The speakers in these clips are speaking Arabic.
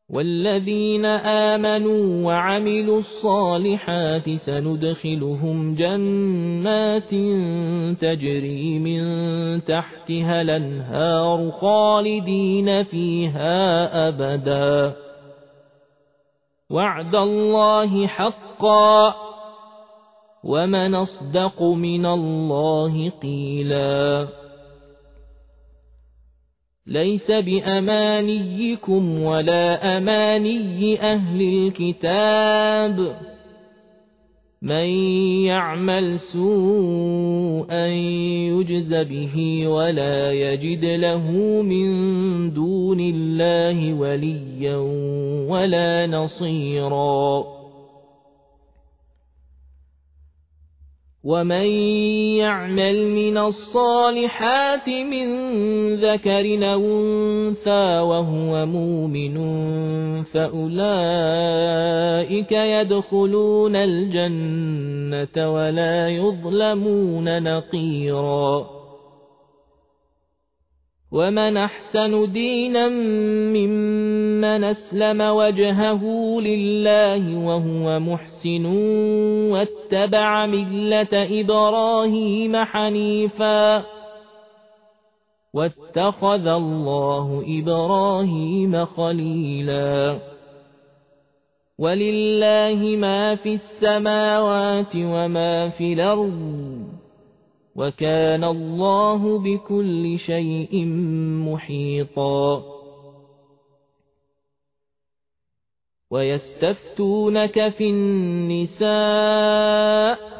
والذين آمنوا وعملوا الصالحات سندخلهم جنات تجري من تحتها الأنهار خالدين فيها أبدا وعد الله حقا ومن أصدق من الله قيلا ليس بأمانيكم ولا أماني أهل الكتاب من يعمل سوءا يجز به ولا يجد له من دون الله وليا ولا نصيرا ومن يعمل من الصالحات من ذكر أو أنثى وهو مؤمن فأولئك يدخلون الجنة ولا يظلمون نقيرا ومن أحسن دينا ممن أسلم وجهه لله وهو محسن واتبع ملة إبراهيم حنيفا واتخذ الله إبراهيم خليلا ولله ما في السماوات وما في الأرض وكان الله بكل شيء محيطا ويستفتونك في النساء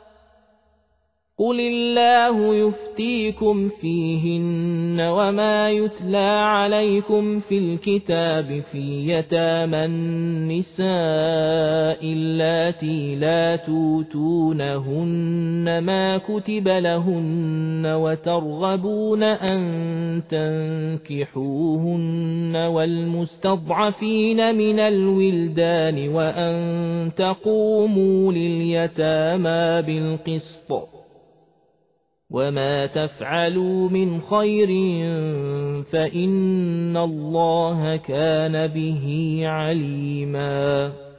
قل الله يفتيكم فيهن وما يتلى عليكم في الكتاب في يتامى النساء اللاتي لا توتونهن ما كتب لهن وترغبون أن تنكحوهن والمستضعفين من الولدان وأن تقوموا لليتامى بالقسط وما تفعلوا من خير فإن الله كان به عليما